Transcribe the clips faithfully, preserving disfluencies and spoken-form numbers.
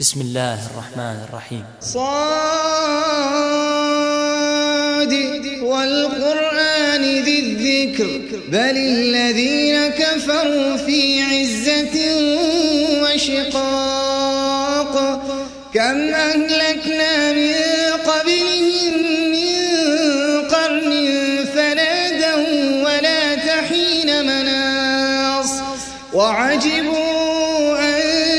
بسم الله الرحمن الرحيم. صاد والقرآن ذي الذكر بل الذين كفروا في عزة وشقاق كم أهلكنا من قبلهم من قرن فنادوا ولا تحين مناص وعجبوا أن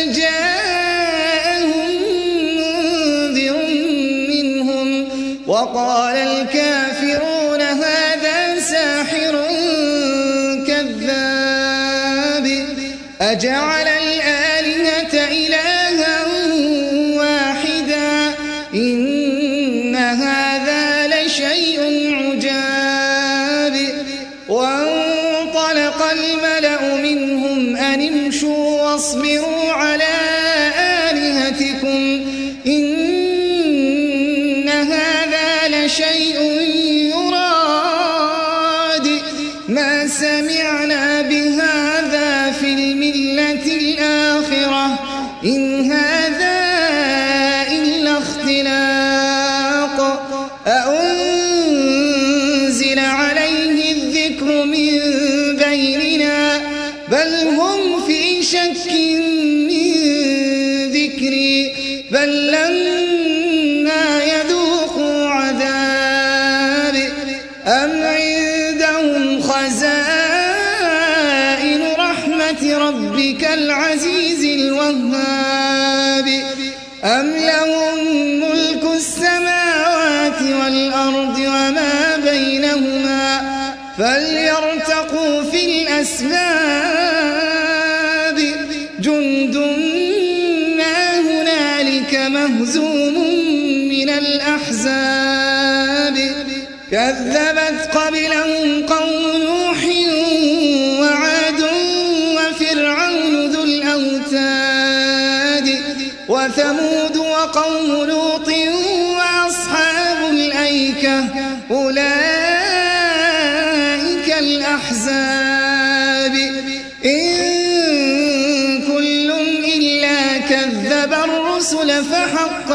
جاءهم منذر منهم وقال الكافرون هذا ساحر كذاب أجعل الآلهة إلها واحدا إن هذا لشيء عجاب وانطلق الملأ منهم أن امشوا واصبروا على آلهتكم إن هذا لشيء يراد ما سمعنا بهذا في الملة الآخرة إن هذا إلا اختلاق أأنزل عليه الذكر من بيننا بل هم في شك من ذكري بل لما يذوقوا عذاب أم عندهم خزائن رحمة ربك العزيز الوهاب أم لهم ملك السماوات والأرض وما بينهما فليرتقوا في الأسباب جند ما هنالك مهزوم من الأحزاب كذبت قبلهم قوم نوح وعاد وفرعون ذو الأوتاد وثمود وقوم لوط وأصحاب الأيكة أولئك الأحزاب إن كل إلا كذب الرسل فحق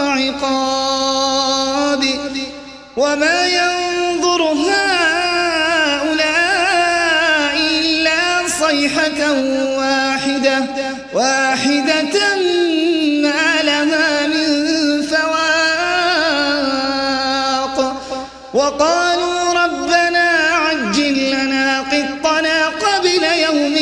عقاب وما ينظر هؤلاء إلا صيحة واحدة واحدة ما لها من فواق وقالوا ربنا عجل لنا قطنا قبل يوم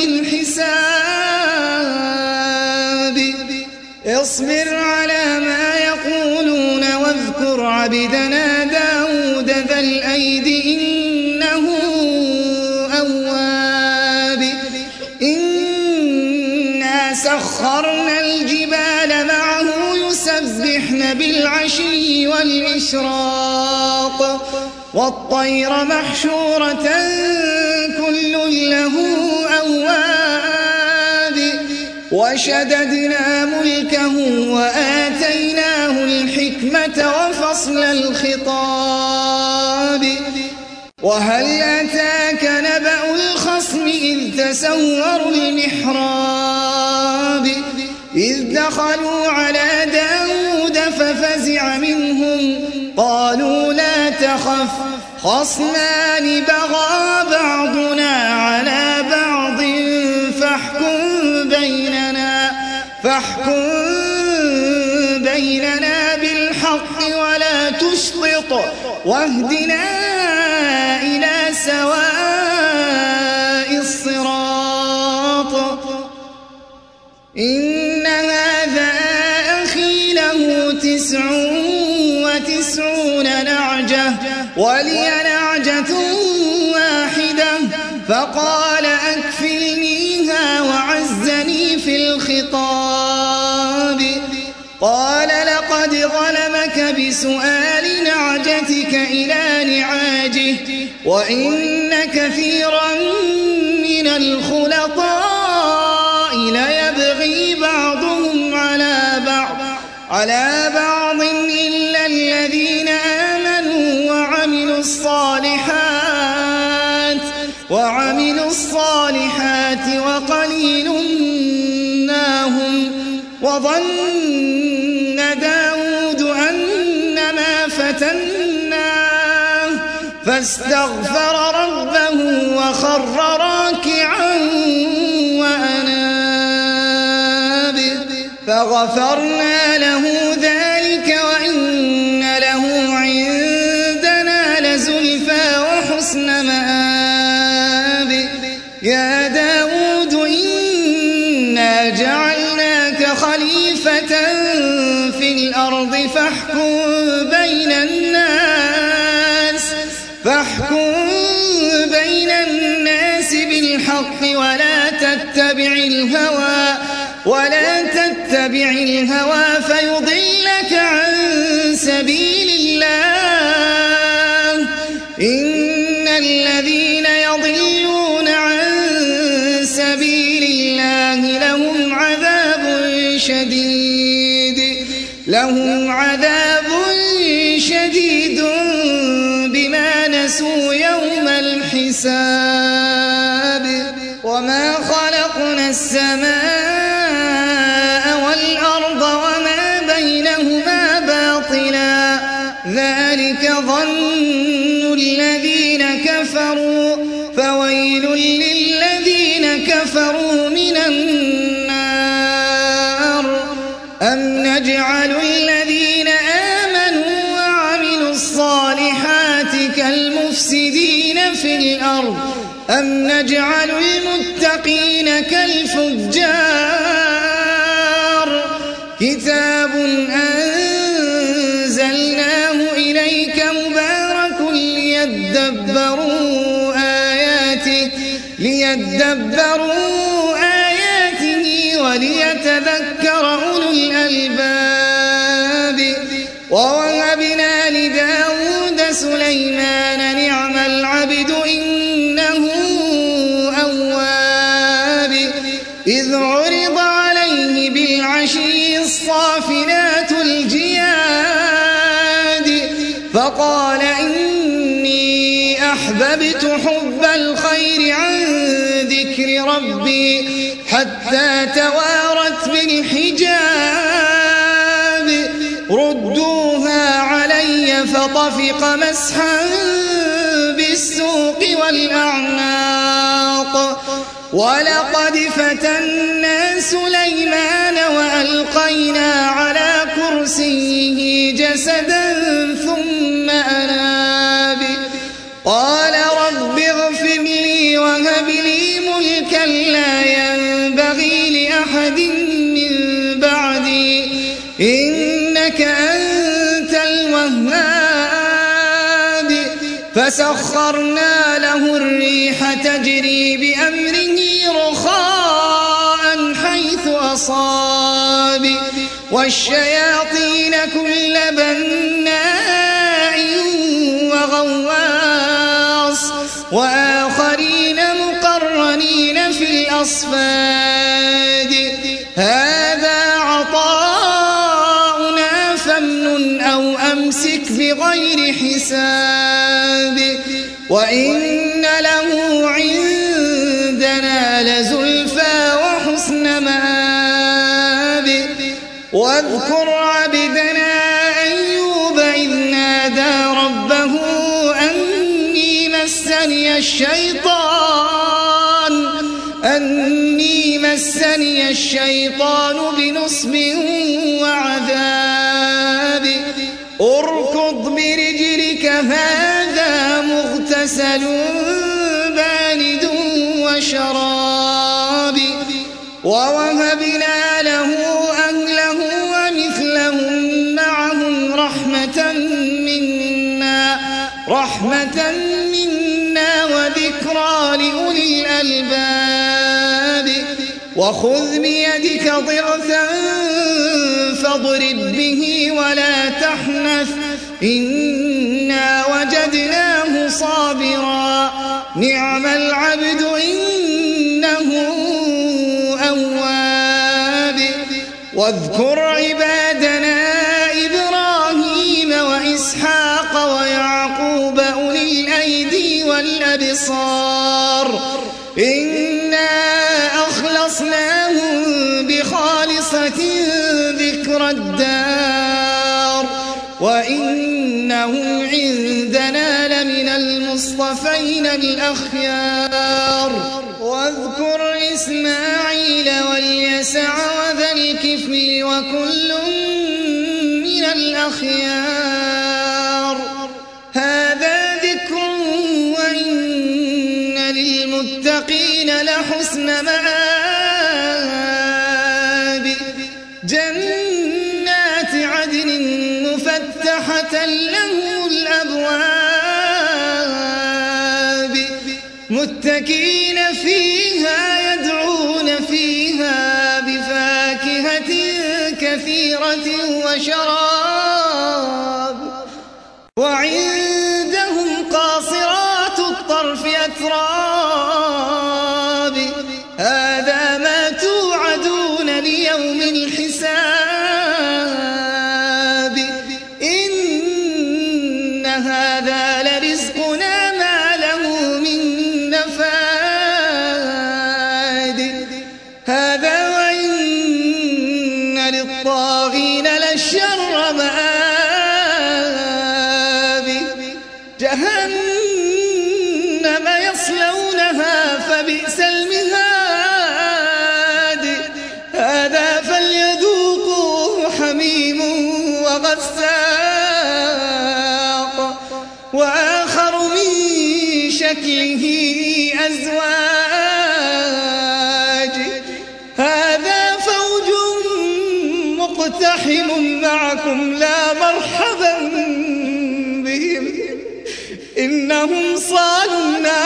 الحساب اصبر على ما يقولون واذكر عبدنا داود ذا الأيد إنه أواب إنا سخرنا الجبال معه يسبحن بالعشي والإشراق والطير محشورة كل له أواب وشددنا ملكه وآتيناه الحكمة وفصل الخطاب وهل أتاك نبأ الخصم إذ تسوروا المحراب إذ دخلوا على داود ففزع منهم قالوا لا تخف خصمان بغى بعضنا على بعض فاحكم بيننا فاحكم بيننا بالحق ولا تشطط واهدنا إلى سواء الصراط إن هذا أخي له تسع وتسعون نعجة ولي نعجة واحدة فقال أكفلنيها وعزني في الخطاب قال لقد ظلمك بسؤال نعجتك إلى نعاجه وإن كثيرا من الخلطاء ليبغي بعضهم على بعض على بعض إلا الذين آمنوا وعملوا الصالحات وعملوا الصالحات وقليل ما هم وظن فاستغفر ربه وخر راكعا وأناب فغفرنا له ذلك وإن له عندنا لزلفى وحسن مآب يا داود إنا جعلناك خليفة في الأرض فاحكم بين الناس فاحكم بين الناس بالحق ولا تتبع الهوى ولا تتبع الهوى فيضلك عن سبيل الله إن الذين يضلون عن سبيل الله لهم عذاب شديد لهم عذاب شديد بما نسوا يوم الحساب وما خلقنا السماء والأرض وما بينهما باطلا ذلك ظن الذين كفروا فويل للذين كفروا من النار أم نجعل الذين آمنوا وعملوا الصالحات كالمفسدين في الأرض أم نجعل المتقين كالفجار كتاب أنزلناه إليك مبارك ليدبروا آياته ليدبروا آياته وليتذكر أولو الألباب ووهبنا لداود سليمان نعم العبد إنه أواب إذ عرض عليه بالعشي الصافنات الجياد فقال إني أحببت حب الخير عن ذكر ربي حتى توارت بالحجاب ردوها علي فطفق مسحا بالسوق والأعناق ولقد فتنا سليمان وألقينا على كرسيه جسدا ثم أناب قال رب اغفر لي وهب لي ملكا لا ينبغي لأحد من بعدي إنك أنت الوهاب فسخرنا له الريح تجري بأمره رخاء حيث أصاب والشياطين كل بناء وغواص وآخرين مقرنين في الأصفاد هذا عطاؤنا فامنن أو أمسك بغير حساب وإن له عندنا لزلفى وحسن مآب واذكر عبدنا أيوب إذ نادى ربه أني مسني الشيطان أني مسني الشيطان بنصب وعذاب اركض برجلك هذا مغتسل بارد وشراب ووهبنا له أهله ومثلهم معهم رحمة منا رحمة منا وذكرى لأولي الألباب وخذ بيدك ضغثا فاضرب به ولا تحنث إنا وجدناه صابرا نعم العبد إنه أواب واذكر عبادنا إبراهيم وإسحاق ويعقوب أولي الأيدي والأبصار إنا أخلصناهم بخالصة ذكر الدار وإنهم عندنا لمن المصطفين الأخيار واذكر إسماعيل واليسع وذا الكفل وكل من الأخيار هذا ذكر وإن للمتقين لحسن مآب جنات عدن مفتحة لهم الأبواب متكئين فيها يدعون فيها بفاكهة كثيرة وشراب وعندهم قاصرات الطرف أتراب هذا ما توعدون ليوم الحساب إن هذا لرزقنا ما له من نفاد هذا وإن للطاغين لشر مآب جهنم يصلونها فبئس المهاد هذا فليذوقوه حميم وغساق وآخر من شكله أزواج هذا فوج مقتحم معكم لا مرحبا بهم إنهم صالوا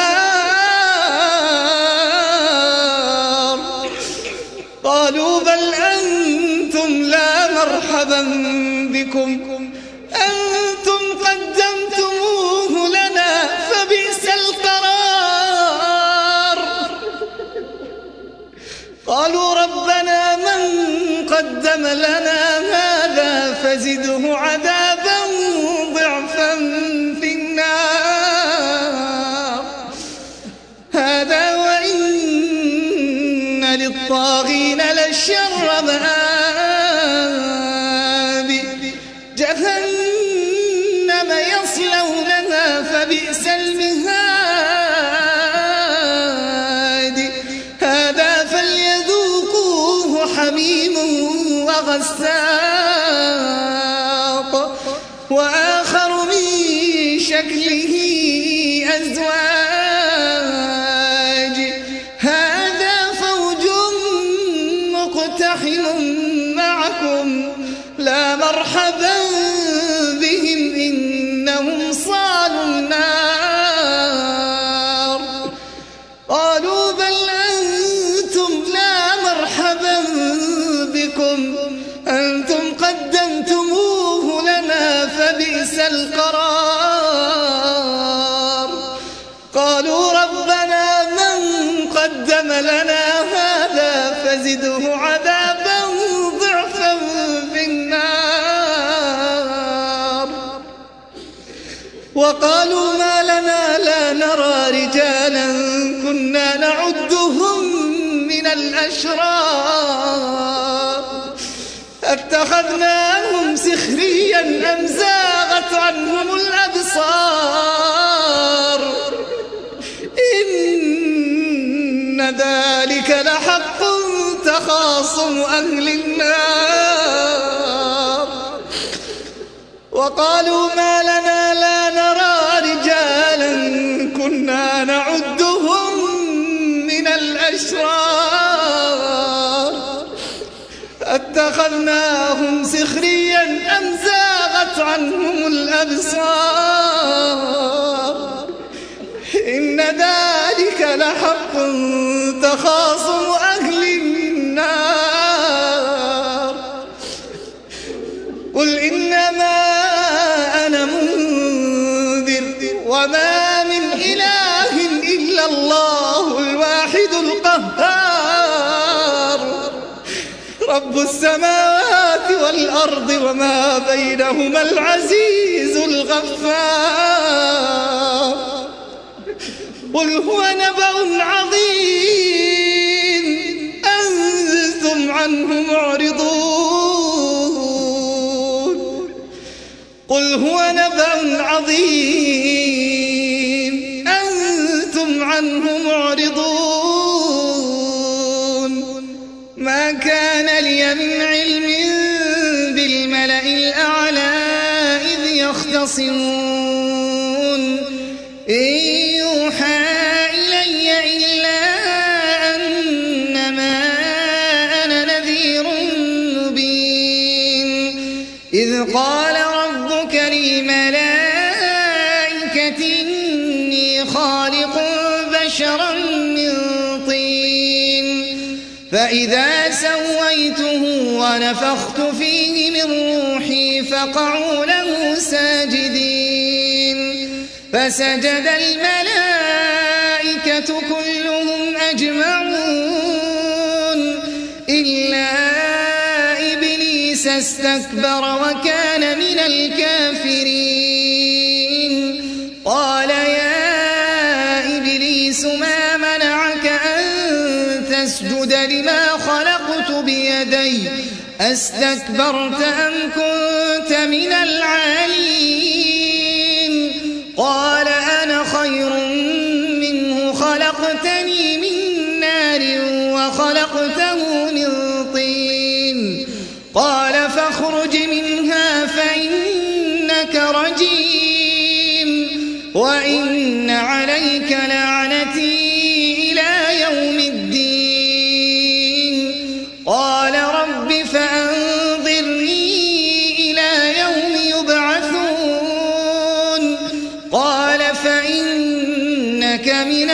النار قالوا بل أنتم لا مرحبا بكم أنتم قدمتموه لنا فبئس القرار قالوا ربنا من قدم لنا هذا فزده عذابا ضعفا في النار هذا وإن للطاغين لشر مآب جهنم يصلونها فبئس المهاد هذا فليذوقوه حميم وغساق وآخر من شكله أزواج هذا فوج مقتحم معكم لا مرحبا بهم إنهم صالوا النار قالوا بل أنتم لا مرحبا بكم أنتم قدمتموه لنا فبئس القرار قالوا ربنا من قدم لنا هذا فزده عذابا ضعفا في النار وقالوا ما لنا لا نرى رجالا كنا نعدهم من الأشرار اتخذناهم سخريا أم زاغت عنهم الأبصار إن ذلك لحق تخاصم أهل النار وقالوا ما لنا لا نرى رجالا كنا نعدهم من الأشرار اتخذناهم سخريا أم زاغت عنهم الأبصار إن ذلك لحق تخاصم أهل النار قل إنما أنا منذر وما من إله إلا الله الواحد القهار رب السماوات والأرض وما بينهما العزيز الغفار قل هو نبأ عظيم أنتم عنه معرضون قل هو نبأ عظيم أنتم عنه معرضون ما كان لي من علم بالملأ الأعلى إذ يختصمون إن يوحى إلي إلا أنما أنا نذير مبين إذ قال ربك للملائكة إني خالق بشرا من طين فإذا سويته ونفخت فيه من روحي فقعوا له ساجدين فسجد الملائكة كلهم أجمعون إلا إبليس استكبر وكان من الكافرين قال يا إبليس ما منعك أن تسجد لما خلقت بيدي أستكبرت أم كنت من العالين قال أنا خير منه خلقتني من نار وخلقته من طين قال فاخرج منها فإنك رجيم وإن عليك لعنتي إلى يوم الدين قال رب فأنظرني إلى يوم يبعثون قال فإنك من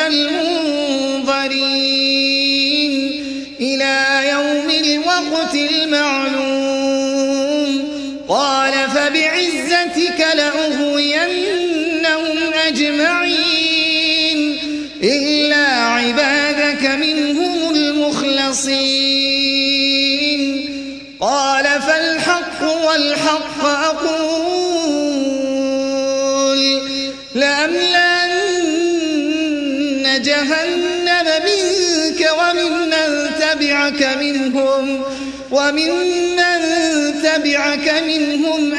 المنظرين إلى يوم الوقت المعلوم قال فبعزتك لأغوينهم أجمعين إلا عبادك منهم المخلصين قال فالحق والحق أقول لأملأن جهنم منك وممن تبعك منهم وممن تبعك منهم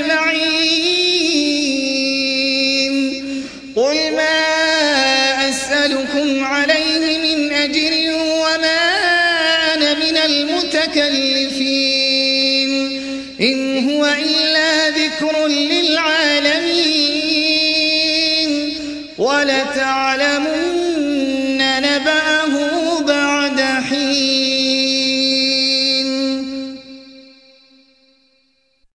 أجمعين قل ما أسألكم عليه من أجر وما أنا من المتكلفين إن هو إلا ذكر للعالمين ولتعلمون